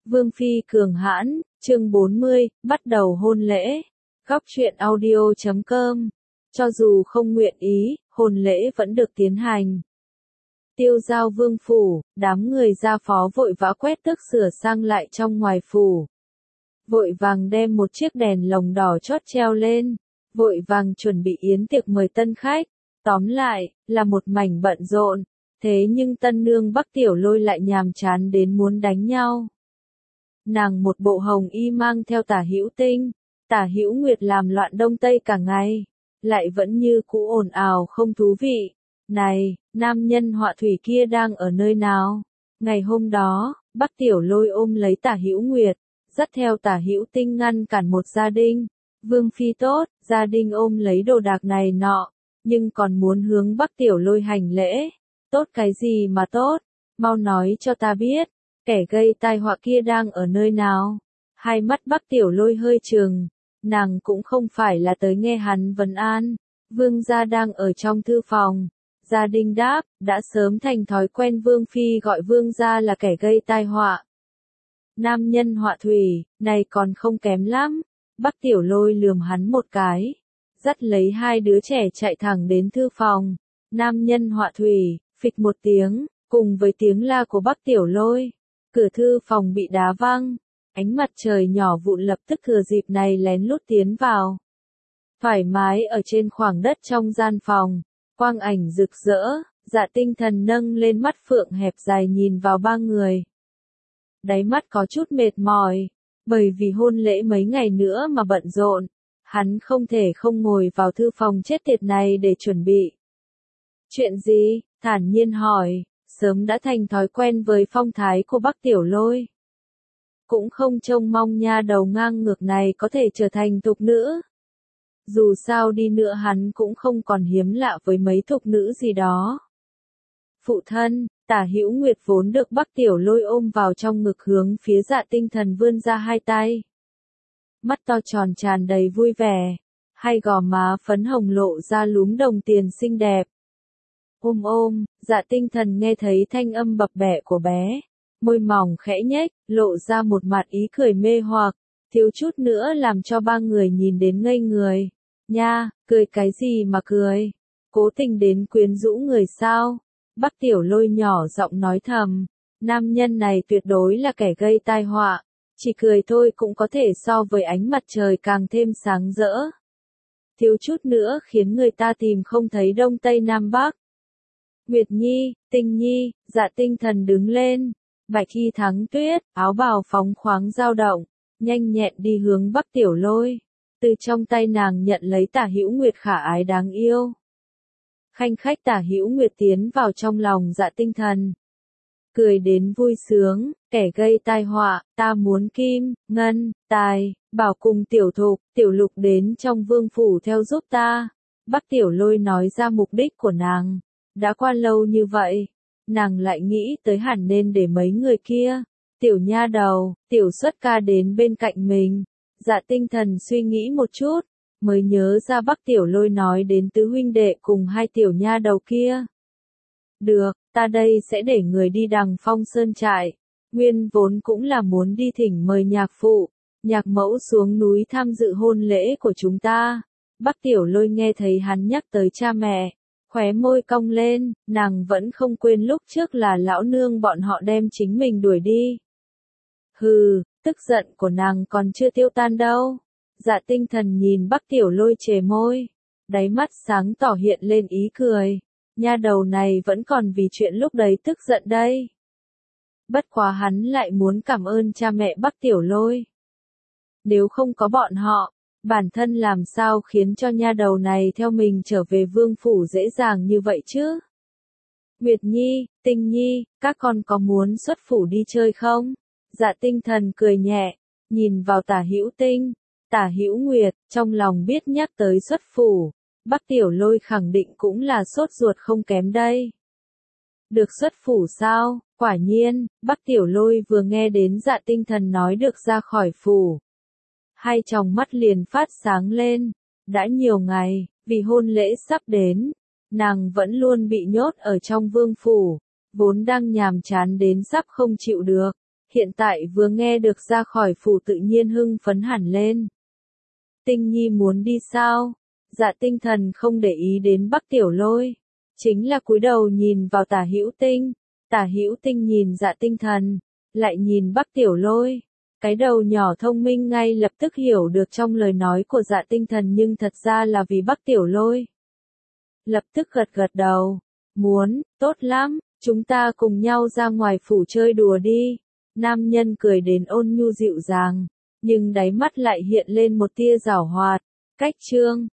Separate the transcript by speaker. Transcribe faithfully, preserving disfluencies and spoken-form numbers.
Speaker 1: Vương phi cường hãn, chương bốn mươi, bắt đầu hôn lễ. Góc truyện audio chấm com. Cho dù không nguyện ý, hôn lễ vẫn được tiến hành. Tiêu giao vương phủ, đám người gia phó vội vã quét tước sửa sang lại trong ngoài phủ. Vội vàng đem một chiếc đèn lồng đỏ chót treo lên, vội vàng chuẩn bị yến tiệc mời tân khách. Tóm lại, là một mảnh bận rộn, thế nhưng tân nương Bắc Tiểu Lôi lại nhàm chán đến muốn đánh nhau. Nàng một bộ hồng y mang theo Tả Hữu Tinh, Tả Hữu Nguyệt làm loạn đông tây cả ngày, lại vẫn như cũ ồn ào không thú vị. Này, nam nhân họa thủy kia đang ở nơi nào? Ngày hôm đó, Bắc Tiểu Lôi ôm lấy Tả Hữu Nguyệt, dắt theo Tả Hữu Tinh ngăn cản một gia đình. Vương phi tốt, gia đình ôm lấy đồ đạc này nọ, nhưng còn muốn hướng Bắc Tiểu Lôi hành lễ. Tốt cái gì mà tốt? Mau nói cho ta biết, kẻ gây tai họa kia đang ở nơi nào? Hai mắt Bắc Tiểu Lôi hơi trừng, nàng cũng không phải là tới nghe hắn vấn an. Vương gia đang ở trong thư phòng. Gia đình đáp, đã sớm thành thói quen Vương phi gọi Vương gia là kẻ gây tai họa. Nam nhân họa thủy, này còn không kém lắm. Bắc Tiểu Lôi lườm hắn một cái, dắt lấy hai đứa trẻ chạy thẳng đến thư phòng. Nam nhân họa thủy, phịch một tiếng, cùng với tiếng la của Bắc Tiểu Lôi, cửa thư phòng bị đá văng, ánh mặt trời nhỏ vụn lập tức thừa dịp này lén lút tiến vào. Thoải mái ở trên khoảng đất trong gian phòng, quang ảnh rực rỡ, Dạ Tinh Thần nâng lên mắt phượng hẹp dài nhìn vào ba người. Đáy mắt có chút mệt mỏi, bởi vì hôn lễ mấy ngày nữa mà bận rộn, hắn không thể không ngồi vào thư phòng chết tiệt này để chuẩn bị. Chuyện gì? Thản nhiên hỏi, sớm đã thành thói quen với phong thái của Bắc Tiểu Lôi. Cũng không trông mong nha đầu ngang ngược này có thể trở thành thục nữ. Dù sao đi nữa hắn cũng không còn hiếm lạ với mấy thục nữ gì đó. Phụ thân, Tả Hữu Nguyệt vốn được Bắc Tiểu Lôi ôm vào trong ngực hướng phía Dạ Tinh Thần vươn ra hai tay. Mắt to tròn tràn đầy vui vẻ, hai gò má phấn hồng lộ ra lúm đồng tiền xinh đẹp. Ôm ôm, Dạ Tinh Thần nghe thấy thanh âm bập bẹ của bé, môi mỏng khẽ nhếch, lộ ra một mặt ý cười mê hoặc, thiếu chút nữa làm cho ba người nhìn đến ngây người. Nha, cười cái gì mà cười? Cố tình đến quyến rũ người sao? Bắc Tiểu Lôi nhỏ giọng nói thầm, nam nhân này tuyệt đối là kẻ gây tai họa, chỉ cười thôi cũng có thể so với ánh mặt trời càng thêm sáng rỡ. Thiếu chút nữa khiến người ta tìm không thấy đông tây nam bắc. Nguyệt Nhi, Tinh Nhi, Dạ Tinh Thần đứng lên, bạch y thắng tuyết, áo bào phóng khoáng dao động, nhanh nhẹn đi hướng Bắc Tiểu Lôi, từ trong tay nàng nhận lấy Tả Hữu Nguyệt khả ái đáng yêu. Khanh khách Tả Hữu Nguyệt tiến vào trong lòng Dạ Tinh Thần, cười đến vui sướng, kẻ gây tai họa, ta muốn kim, ngân, tài, bảo cùng tiểu thục, tiểu lục đến trong vương phủ theo giúp ta. Bắc Tiểu Lôi nói ra mục đích của nàng. Đã qua lâu như vậy, nàng lại nghĩ tới hẳn nên để mấy người kia, tiểu nha đầu, tiểu xuất ca đến bên cạnh mình. Dạ Tinh Thần suy nghĩ một chút, mới nhớ ra Bắc Tiểu Lôi nói đến tứ huynh đệ cùng hai tiểu nha đầu kia. Được, ta đây sẽ để người đi Đằng Phong Sơn trại. Nguyên vốn cũng là muốn đi thỉnh mời nhạc phụ, nhạc mẫu xuống núi tham dự hôn lễ của chúng ta. Bắc Tiểu Lôi nghe thấy hắn nhắc tới cha mẹ, khóe môi cong lên, nàng vẫn không quên lúc trước là lão nương bọn họ đem chính mình đuổi đi. Hừ, tức giận của nàng còn chưa tiêu tan đâu. Dạ Tinh Thần nhìn Bắc Tiểu Lôi chề môi, đáy mắt sáng tỏ hiện lên ý cười. Nha đầu này vẫn còn vì chuyện lúc đấy tức giận đây. Bất quá hắn lại muốn cảm ơn cha mẹ Bắc Tiểu Lôi. Nếu không có bọn họ, bản thân làm sao khiến cho nha đầu này theo mình trở về vương phủ dễ dàng như vậy chứ? Nguyệt Nhi, Tinh Nhi, các con có muốn xuất phủ đi chơi không? Dạ Tinh Thần cười nhẹ, nhìn vào Tả Hữu Tinh, Tả Hữu Nguyệt, trong lòng biết nhắc tới xuất phủ, Bắc Tiểu Lôi khẳng định cũng là sốt ruột không kém đây. Được xuất phủ sao? Quả nhiên, Bắc Tiểu Lôi vừa nghe đến Dạ Tinh Thần nói được ra khỏi phủ, hai tròng mắt liền phát sáng lên. Đã nhiều ngày, vì hôn lễ sắp đến, nàng vẫn luôn bị nhốt ở trong vương phủ, vốn đang nhàm chán đến sắp không chịu được. hiện tại vừa nghe được ra khỏi phủ tự nhiên hưng phấn hẳn lên. Tinh Nhi muốn đi sao? Dạ Tinh Thần không để ý đến Bắc Tiểu Lôi, chính là cúi đầu nhìn vào Tả Hữu Tinh. Tả Hữu Tinh nhìn Dạ Tinh Thần, lại nhìn Bắc Tiểu Lôi. Cái đầu nhỏ thông minh ngay lập tức hiểu được trong lời nói của Dạ Tinh Thần nhưng thật ra là vì Bắc Tiểu Lôi. Lập tức gật gật đầu, muốn, tốt lắm, chúng ta cùng nhau ra ngoài phủ chơi đùa đi. Nam nhân cười đến ôn nhu dịu dàng, nhưng đáy mắt lại hiện lên một tia giảo hoạt. Cách chương